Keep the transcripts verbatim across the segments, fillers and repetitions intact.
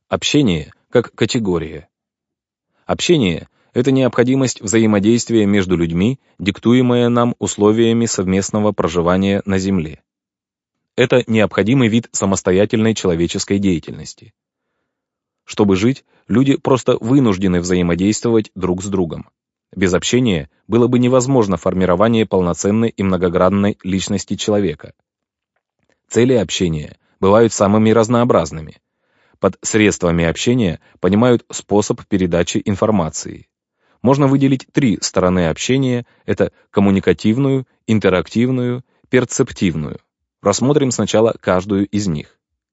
Общение как категория. Общение — это необходимость взаимодействия между людьми, диктуемая нам условиями совместного проживания на Земле. Это необходимый вид самостоятельной человеческой деятельности. Чтобы жить, люди просто вынуждены взаимодействовать друг с другом. Без общения было бы невозможно формирование полноценной и многогранной личности человека. Цели общения бывают самыми разнообразными. Под средствами общения понимают способ передачи информации. Можно выделить три стороны общения — это коммуникативную, интерактивную, перцептивную. Рассмотрим сначала каждую из них.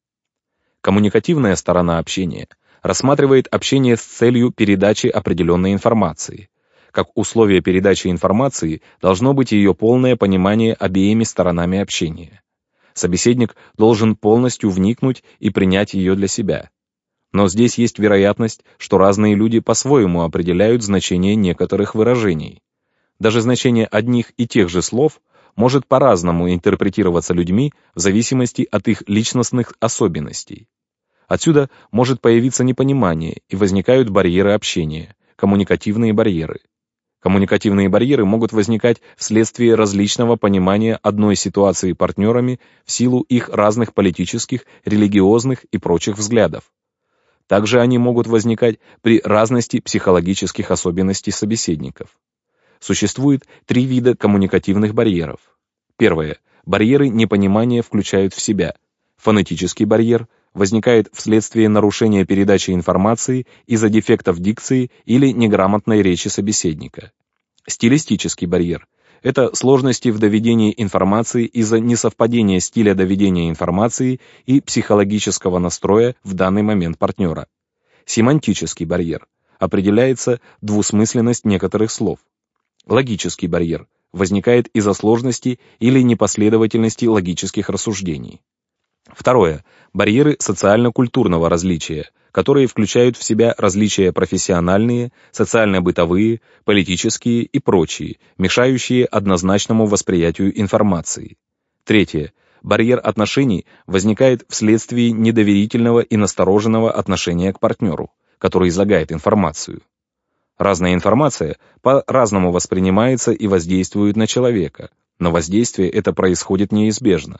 Коммуникативная сторона общения рассматривает общение с целью передачи определенной информации. Как условие передачи информации должно быть ее полное понимание обеими сторонами общения. Собеседник должен полностью вникнуть и принять ее для себя. Но здесь есть вероятность, что разные люди по-своему определяют значение некоторых выражений. Даже значение одних и тех же слов может по-разному интерпретироваться людьми в зависимости от их личностных особенностей. Отсюда может появиться непонимание и возникают барьеры общения, коммуникативные барьеры. Коммуникативные барьеры могут возникать вследствие различного понимания одной ситуации партнерами в силу их разных политических, религиозных и прочих взглядов. Также они могут возникать при разности психологических особенностей собеседников. Существует три вида коммуникативных барьеров. Первое. Барьеры непонимания включают в себя. Фонетический барьер возникает вследствие нарушения передачи информации из-за дефектов дикции или неграмотной речи собеседника. Стилистический барьер — это сложности в доведении информации из-за несовпадения стиля доведения информации и психологического настроя в данный момент партнера. Семантический барьер — определяется двусмысленность некоторых слов. Логический барьер возникает из-за сложности или непоследовательности логических рассуждений. Второе. Барьеры социально-культурного различия, которые включают в себя различия профессиональные, социально-бытовые, политические и прочие, мешающие однозначному восприятию информации. Третье. Барьер отношений возникает вследствие недоверительного и настороженного отношения к партнеру, который излагает информацию. Разная информация по-разному воспринимается и воздействует на человека, но воздействие это происходит неизбежно.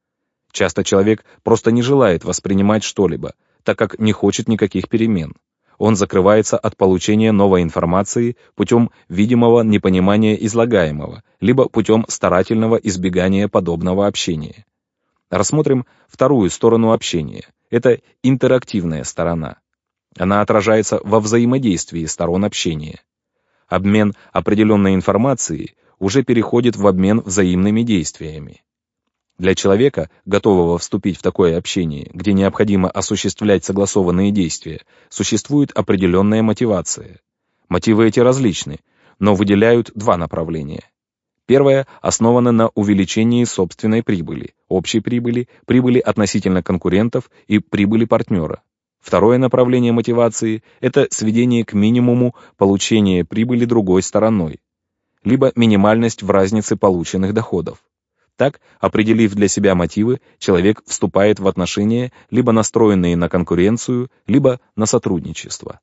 Часто человек просто не желает воспринимать что-либо, так как не хочет никаких перемен. Он закрывается от получения новой информации путем видимого непонимания излагаемого, либо путем старательного избегания подобного общения. Рассмотрим вторую сторону общения. Это интерактивная сторона. Она отражается во взаимодействии сторон общения. Обмен определенной информацией уже переходит в обмен взаимными действиями. Для человека, готового вступить в такое общение, где необходимо осуществлять согласованные действия, существует определенная мотивация. Мотивы эти различны, но выделяют два направления. Первое основано на увеличении собственной прибыли, общей прибыли, прибыли относительно конкурентов и прибыли партнера. Второе направление мотивации – это сведение к минимуму получения прибыли другой стороной, либо минимальность в разнице полученных доходов. Так, определив для себя мотивы, человек вступает в отношения, либо настроенные на конкуренцию, либо на сотрудничество.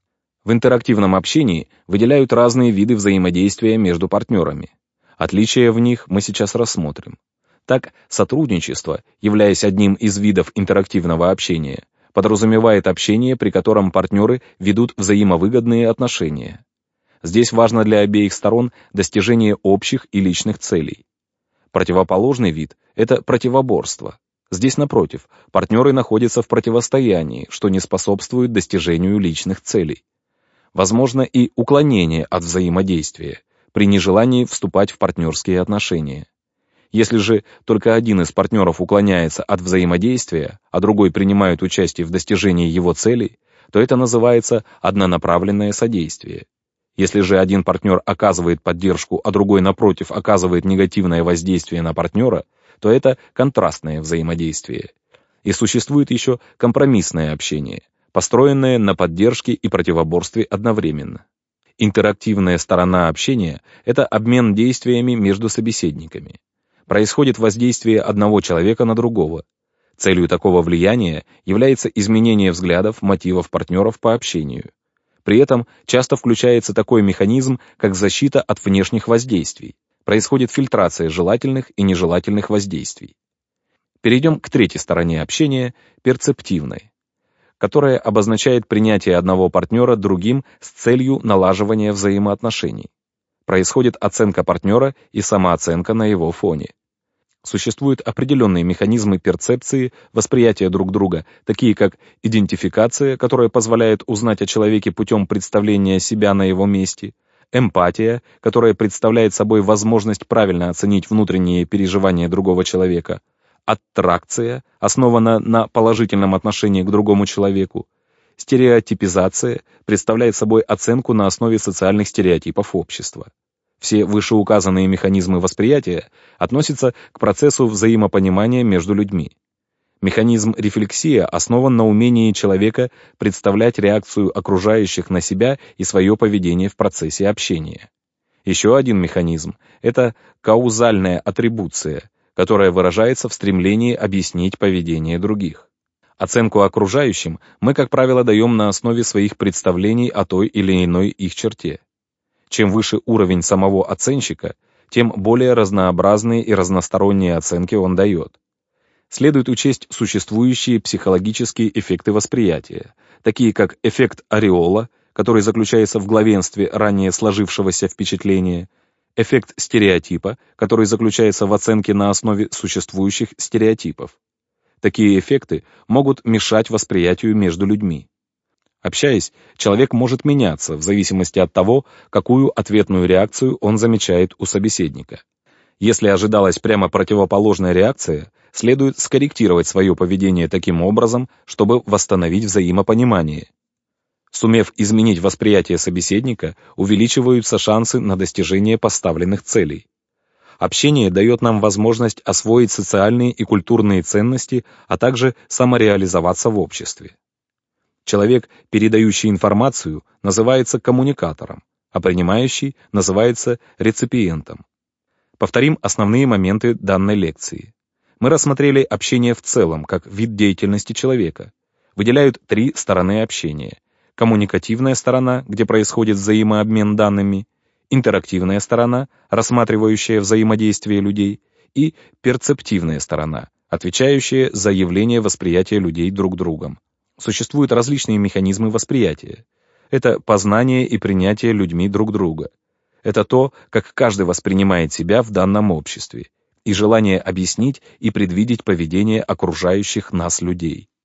В интерактивном общении выделяют разные виды взаимодействия между партнерами. Отличия в них мы сейчас рассмотрим. Так, сотрудничество, являясь одним из видов интерактивного общения, подразумевает общение, при котором партнеры ведут взаимовыгодные отношения. Здесь важно для обеих сторон достижение общих и личных целей. Противоположный вид — это противоборство. Здесь, напротив, партнеры находятся в противостоянии, что не способствует достижению личных целей. Возможно и уклонение от взаимодействия, при нежелании вступать в партнерские отношения. Если же только один из партнеров уклоняется от взаимодействия, а другой принимает участие в достижении его целей, то это называется однонаправленное содействие. Если же один партнер оказывает поддержку, а другой, напротив, оказывает негативное воздействие на партнера, то это контрастное взаимодействие. И существует еще компромиссное общение, построенное на поддержке и противоборстве одновременно. Интерактивная сторона общения — это обмен действиями между собеседниками. Происходит воздействие одного человека на другого. Целью такого влияния является изменение взглядов, мотивов партнеров по общению. При этом часто включается такой механизм, как защита от внешних воздействий. Происходит фильтрация желательных и нежелательных воздействий. Перейдем к третьей стороне общения, перцептивной, которая обозначает принятие одного партнера другим с целью налаживания взаимоотношений. Происходит оценка партнера и самооценка на его фоне. Существуют определенные механизмы перцепции, восприятия друг друга, такие как идентификация, которая позволяет узнать о человеке путем представления себя на его месте, эмпатия, которая представляет собой возможность правильно оценить внутренние переживания другого человека, аттракция, основана на положительном отношении к другому человеку, стереотипизация представляет собой оценку на основе социальных стереотипов общества. Все вышеуказанные механизмы восприятия относятся к процессу взаимопонимания между людьми. Механизм рефлексия основан на умении человека представлять реакцию окружающих на себя и свое поведение в процессе общения. Еще один механизм – это каузальная атрибуция, которая выражается в стремлении объяснить поведение других. Оценку окружающим мы, как правило, даем на основе своих представлений о той или иной их черте. Чем выше уровень самого оценщика, тем более разнообразные и разносторонние оценки он дает. Следует учесть существующие психологические эффекты восприятия, такие как эффект ореола, который заключается в главенстве ранее сложившегося впечатления, эффект стереотипа, который заключается в оценке на основе существующих стереотипов. Такие эффекты могут мешать восприятию между людьми. Общаясь, человек может меняться в зависимости от того, какую ответную реакцию он замечает у собеседника. Если ожидалась прямо противоположная реакция, следует скорректировать свое поведение таким образом, чтобы восстановить взаимопонимание. Сумев изменить восприятие собеседника, увеличиваются шансы на достижение поставленных целей. Общение дает нам возможность освоить социальные и культурные ценности, а также самореализоваться в обществе. Человек, передающий информацию, называется коммуникатором, а принимающий называется реципиентом. Повторим основные моменты данной лекции. Мы рассмотрели общение в целом, как вид деятельности человека. Выделяют три стороны общения. Коммуникативная сторона, где происходит взаимообмен данными, интерактивная сторона, рассматривающая взаимодействие людей, и перцептивная сторона, отвечающая за явление восприятия людей друг другом. Существуют различные механизмы восприятия. Это познание и принятие людьми друг друга. Это то, как каждый воспринимает себя в данном обществе, и желание объяснить и предвидеть поведение окружающих нас людей.